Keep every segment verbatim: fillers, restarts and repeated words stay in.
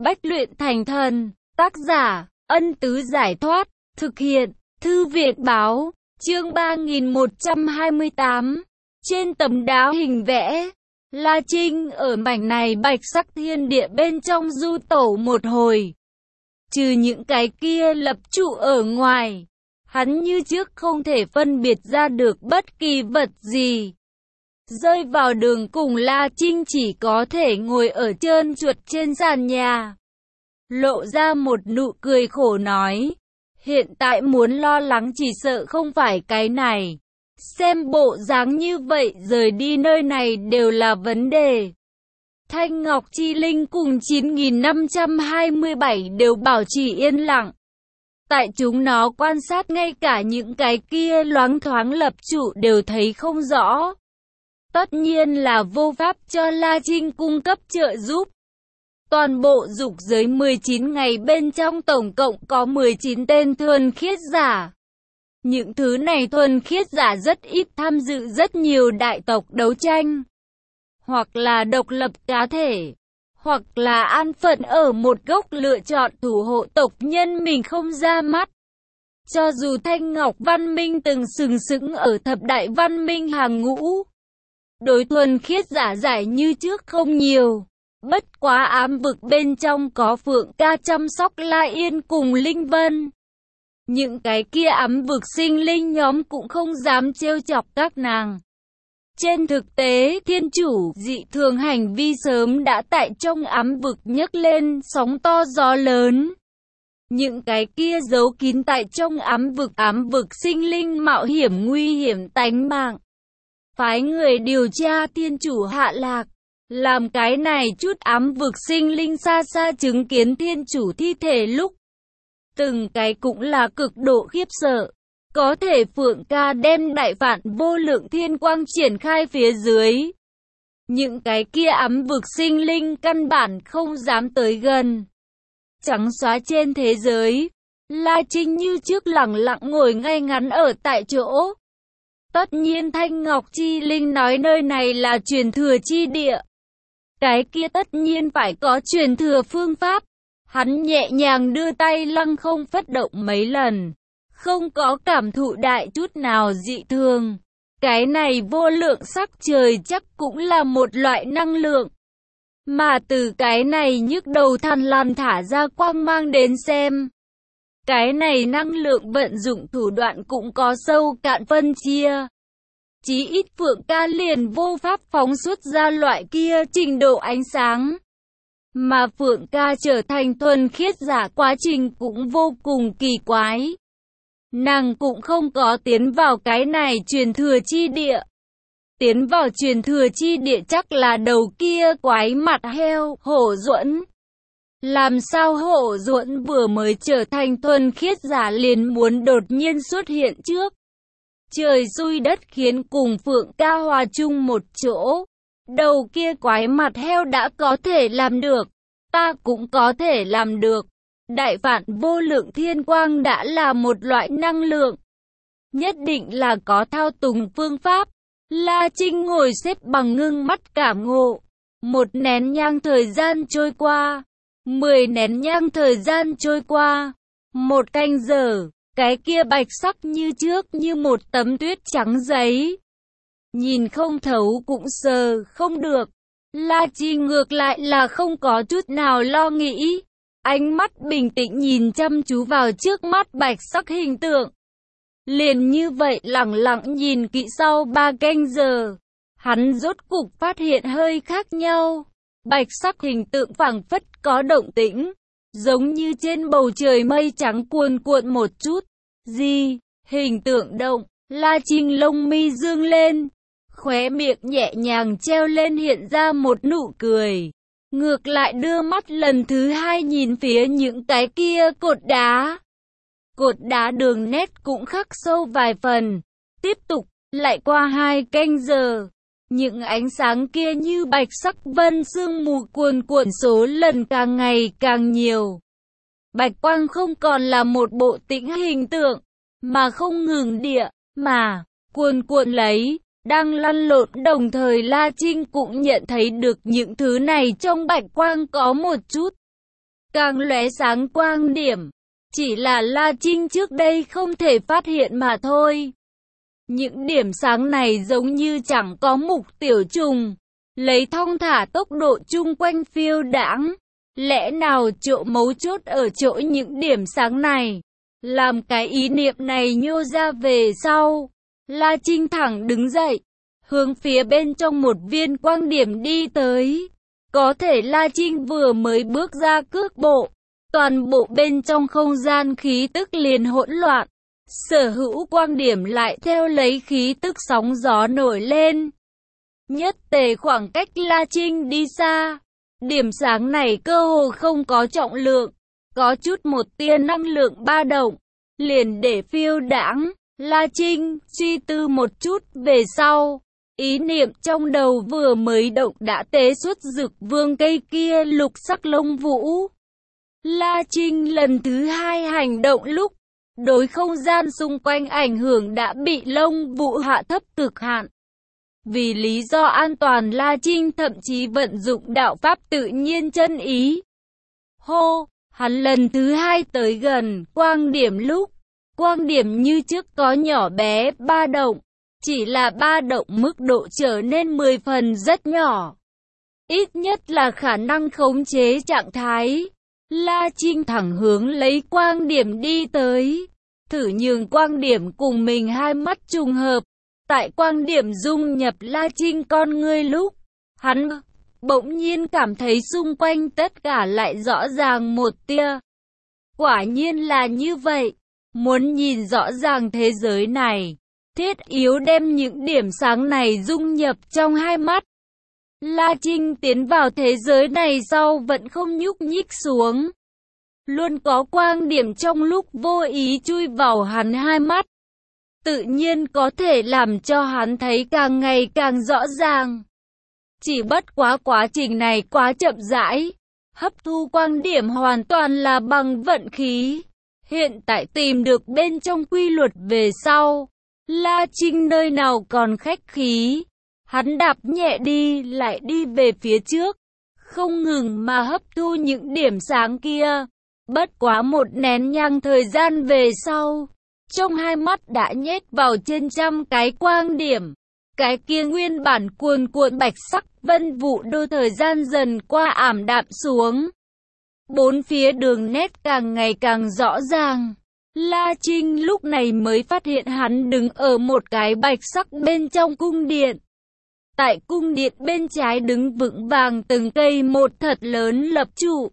Bách luyện thành thần. Tác giả, Ân Tứ Giải Thoát. Thực hiện, Thư Việt Báo. Chương ba nghìn một trăm hai mươi tám. Trên tấm đá hình vẽ, La Trinh ở mảnh này bạch sắc thiên địa bên trong du tẩu một hồi. Trừ những cái kia lập trụ ở ngoài, hắn như trước không thể phân biệt ra được bất kỳ vật gì. Rơi vào đường cùng, La Trinh chỉ có thể ngồi ở trơn trượt trên sàn nhà, lộ ra một nụ cười khổ nói, hiện tại muốn lo lắng chỉ sợ không phải cái này. Xem bộ dáng như vậy rời đi nơi này đều là vấn đề. Thanh Ngọc Chi Linh cùng chín nghìn năm trăm hai mươi bảy đều bảo trì yên lặng. Tại chúng nó quan sát, ngay cả những cái kia loáng thoáng lập trụ đều thấy không rõ. Tất nhiên là vô pháp cho La Trinh cung cấp trợ giúp. Toàn bộ dục giới mười chín ngày bên trong tổng cộng có mười chín tên thuần khiết giả. Những thứ này thuần khiết giả rất ít tham dự rất nhiều đại tộc đấu tranh, hoặc là độc lập cá thể, hoặc là an phận ở một góc lựa chọn thủ hộ tộc nhân mình không ra mắt. Cho dù Thanh Ngọc văn minh từng sừng sững ở thập đại văn minh hàng ngũ, đối thuần khiết giả giải như trước không nhiều. Bất quá ám vực bên trong có Phượng Ca chăm sóc La Yên cùng Linh Vân. Những cái kia ám vực sinh linh nhóm cũng không dám trêu chọc các nàng. Trên thực tế, thiên chủ dị thường hành vi sớm đã tại trong ám vực nhấc lên sóng to gió lớn. Những cái kia giấu kín tại trong ám vực ám vực sinh linh mạo hiểm nguy hiểm tánh mạng. Phái người điều tra thiên chủ hạ lạc, làm cái này chút ám vực sinh linh xa xa chứng kiến thiên chủ thi thể lúc, từng cái cũng là cực độ khiếp sợ. Có thể Phượng Ca đem đại phản vô lượng thiên quang triển khai phía dưới, những cái kia ám vực sinh linh căn bản không dám tới gần. Trắng xóa trên thế giới, La Trinh như trước lẳng lặng ngồi ngay ngắn ở tại chỗ. Tất nhiên Thanh Ngọc Chi Linh nói nơi này là truyền thừa chi địa, cái kia tất nhiên phải có truyền thừa phương pháp. Hắn nhẹ nhàng đưa tay lăng không phất động mấy lần, không có cảm thụ đại chút nào dị thường. Cái này vô lượng sắc trời chắc cũng là một loại năng lượng, mà từ cái này nhức đầu than lan thả ra quang mang đến xem, cái này năng lượng vận dụng thủ đoạn cũng có sâu cạn phân chia. Chí ít Phượng Ca liền vô pháp phóng xuất ra loại kia trình độ ánh sáng. Mà Phượng Ca trở thành thuần khiết giả quá trình cũng vô cùng kỳ quái. Nàng cũng không có tiến vào cái này truyền thừa chi địa. Tiến vào truyền thừa chi địa chắc là đầu kia quái mặt heo, Hổ Duẫn. Làm sao Hổ Duẫn vừa mới trở thành thuần khiết giả liền muốn đột nhiên xuất hiện trước? Trời xui đất khiến cùng Phượng Ca hòa chung một chỗ. Đầu kia quái mặt heo đã có thể làm được, ta cũng có thể làm được. Đại phản vô lượng thiên quang đã là một loại năng lượng, nhất định là có thao túng phương pháp. La Trinh ngồi xếp bằng ngưng mắt cảm ngộ. Một nén nhang thời gian trôi qua, mười nén nhang thời gian trôi qua, một canh giờ, cái kia bạch sắc như trước như một tấm tuyết trắng giấy. Nhìn không thấu cũng sờ không được. La Trinh ngược lại là không có chút nào lo nghĩ. Ánh mắt bình tĩnh nhìn chăm chú vào trước mắt bạch sắc hình tượng. Liền như vậy lẳng lặng nhìn kỹ sau ba canh giờ, hắn rốt cục phát hiện hơi khác nhau. Bạch sắc hình tượng phảng phất có động tĩnh, giống như trên bầu trời mây trắng cuồn cuộn một chút. Gì? Hình tượng động, La Trinh lông mi dương lên, khóe miệng nhẹ nhàng treo lên hiện ra một nụ cười. Ngược lại đưa mắt lần thứ hai nhìn phía những cái kia cột đá. Cột đá đường nét cũng khắc sâu vài phần. Tiếp tục, lại qua hai canh giờ. Những ánh sáng kia như bạch sắc vân sương mù cuồn cuộn số lần càng ngày càng nhiều. Bạch quang không còn là một bộ tĩnh hình tượng, mà không ngừng địa, mà cuồn cuộn lấy. Đang lăn lộn, đồng thời La Trinh cũng nhận thấy được những thứ này trong bạch quang có một chút càng lóe sáng quang điểm. Chỉ là La Trinh trước đây không thể phát hiện mà thôi. Những điểm sáng này giống như chẳng có mục tiểu trùng, lấy thong thả tốc độ chung quanh phiêu đãng. Lẽ nào chỗ mấu chốt ở chỗ những điểm sáng này? Làm cái ý niệm này nhô ra về sau, La Trinh thẳng đứng dậy, hướng phía bên trong một viên quang điểm đi tới. Có thể La Trinh vừa mới bước ra cước bộ, toàn bộ bên trong không gian khí tức liền hỗn loạn. Sở hữu quang điểm lại theo lấy khí tức sóng gió nổi lên. Nhất tề khoảng cách La Trinh đi xa, điểm sáng này cơ hồ không có trọng lượng, có chút một tia năng lượng ba động, liền để phiêu đãng. La Trinh suy tư một chút về sau, ý niệm trong đầu vừa mới động đã tế xuất Dực Vương cây kia lục sắc lông vũ. La Trinh lần thứ hai hành động lúc, đối không gian xung quanh ảnh hưởng đã bị lông vũ hạ thấp cực hạn. Vì lý do an toàn, La Trinh thậm chí vận dụng đạo pháp tự nhiên chân ý. Hô, hắn lần thứ hai tới gần quang điểm lúc, quang điểm như trước có nhỏ bé ba động, chỉ là ba động mức độ trở nên mười phần rất nhỏ. Ít nhất là khả năng khống chế trạng thái. La Trinh thẳng hướng lấy quang điểm đi tới, thử nhường quang điểm cùng mình hai mắt trùng hợp. Tại quang điểm dung nhập La Trinh con ngươi lúc, hắn bỗng nhiên cảm thấy xung quanh tất cả lại rõ ràng một tia. Quả nhiên là như vậy, muốn nhìn rõ ràng thế giới này, thiết yếu đem những điểm sáng này dung nhập trong hai mắt. La Trinh tiến vào thế giới này sau vẫn không nhúc nhích xuống. Luôn có quang điểm trong lúc vô ý chui vào hắn hai mắt, tự nhiên có thể làm cho hắn thấy càng ngày càng rõ ràng. Chỉ bất quá quá trình này quá chậm rãi, hấp thu quang điểm hoàn toàn là bằng vận khí. Hiện tại tìm được bên trong quy luật về sau, La Trinh nơi nào còn khách khí, hắn đạp nhẹ đi lại đi về phía trước, không ngừng mà hấp thu những điểm sáng kia. Bất quá một nén nhang thời gian về sau, trong hai mắt đã nhét vào trên trăm cái quang điểm. Cái kia nguyên bản cuồn cuộn bạch sắc vân vụ đôi thời gian dần qua ảm đạm xuống. Bốn phía đường nét càng ngày càng rõ ràng. La Trinh lúc này mới phát hiện hắn đứng ở một cái bạch sắc bên trong cung điện. Tại cung điện bên trái đứng vững vàng từng cây một thật lớn lập trụ.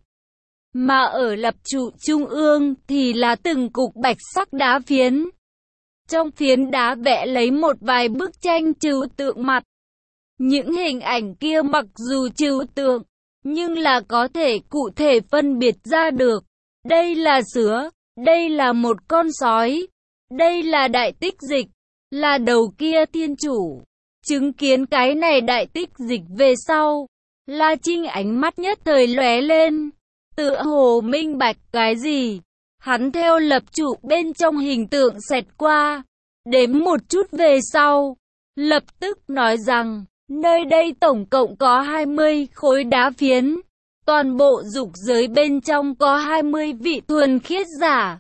Mà ở lập trụ trung ương thì là từng cục bạch sắc đá phiến. Trong phiến đá vẽ lấy một vài bức tranh trừu tượng mặt. Những hình ảnh kia mặc dù trừu tượng, nhưng là có thể cụ thể phân biệt ra được. Đây là sứa, đây là một con sói, đây là đại tích dịch, là đầu kia thiên chủ. Chứng kiến cái này đại tích dịch về sau, La Trinh ánh mắt nhất thời lóe lên, tựa hồ minh bạch cái gì. Hắn theo lập trụ bên trong hình tượng xẹt qua, đếm một chút về sau, lập tức nói rằng, nơi đây tổng cộng có hai mươi khối đá phiến, toàn bộ dục giới bên trong có hai mươi vị thuần khiết giả.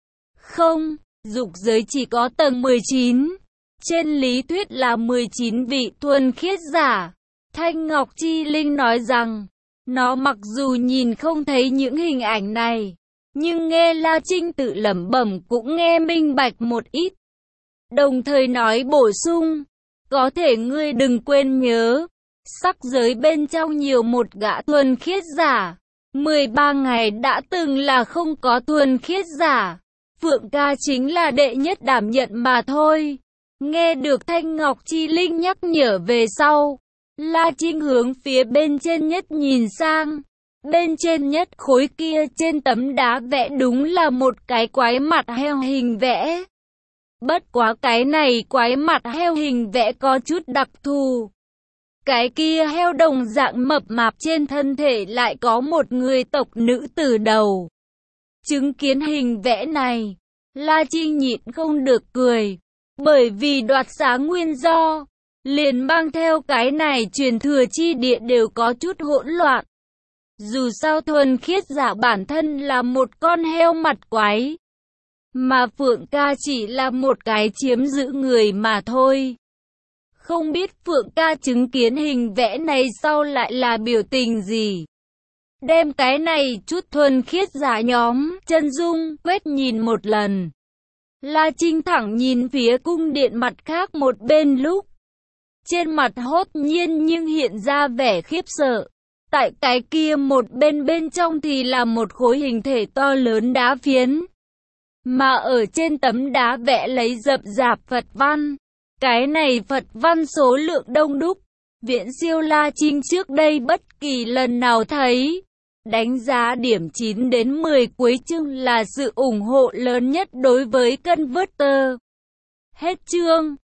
Không, dục giới chỉ có tầng mười chín, trên lý thuyết là mười chín vị thuần khiết giả. Thanh Ngọc Chi Linh nói rằng, nó mặc dù nhìn không thấy những hình ảnh này, nhưng nghe La Trinh tự lẩm bẩm cũng nghe minh bạch một ít. Đồng thời nói bổ sung, có thể ngươi đừng quên nhớ, sắc giới bên trong nhiều một gã thuần khiết giả. mười ba ngày đã từng là không có thuần khiết giả. Phượng ca chính là đệ nhất đảm nhận mà thôi. Nghe được Thanh Ngọc Chi Linh nhắc nhở về sau, La Trinh hướng phía bên trên nhất nhìn sang. Bên trên nhất khối kia trên tấm đá vẽ đúng là một cái quái mặt heo hình vẽ. Bất quá cái này quái mặt heo hình vẽ có chút đặc thù. Cái kia heo đồng dạng mập mạp trên thân thể lại có một người tộc nữ từ đầu. Chứng kiến hình vẽ này, La Trinh nhịn không được cười. Bởi vì đoạt xá nguyên do, liền mang theo cái này truyền thừa chi địa đều có chút hỗn loạn. Dù sao thuần khiết giả bản thân là một con heo mặt quái, mà Phượng ca chỉ là một cái chiếm giữ người mà thôi. Không biết Phượng ca chứng kiến hình vẽ này sau lại là biểu tình gì. Đem cái này chút thuần khiết giả nhóm, chân dung, quét nhìn một lần. La Trinh thẳng nhìn phía cung điện mặt khác một bên lúc. Trên mặt hốt nhiên nhưng hiện ra vẻ khiếp sợ. Tại cái kia một bên bên trong thì là một khối hình thể to lớn đá phiến. Mà ở trên tấm đá vẽ lấy rậm rạp Phật văn. Cái này Phật văn số lượng đông đúc. Viễn siêu La Trinh trước đây bất kỳ lần nào thấy. Đánh giá điểm chín đến mười cuối chương là sự ủng hộ lớn nhất đối với Converter. Hết chương.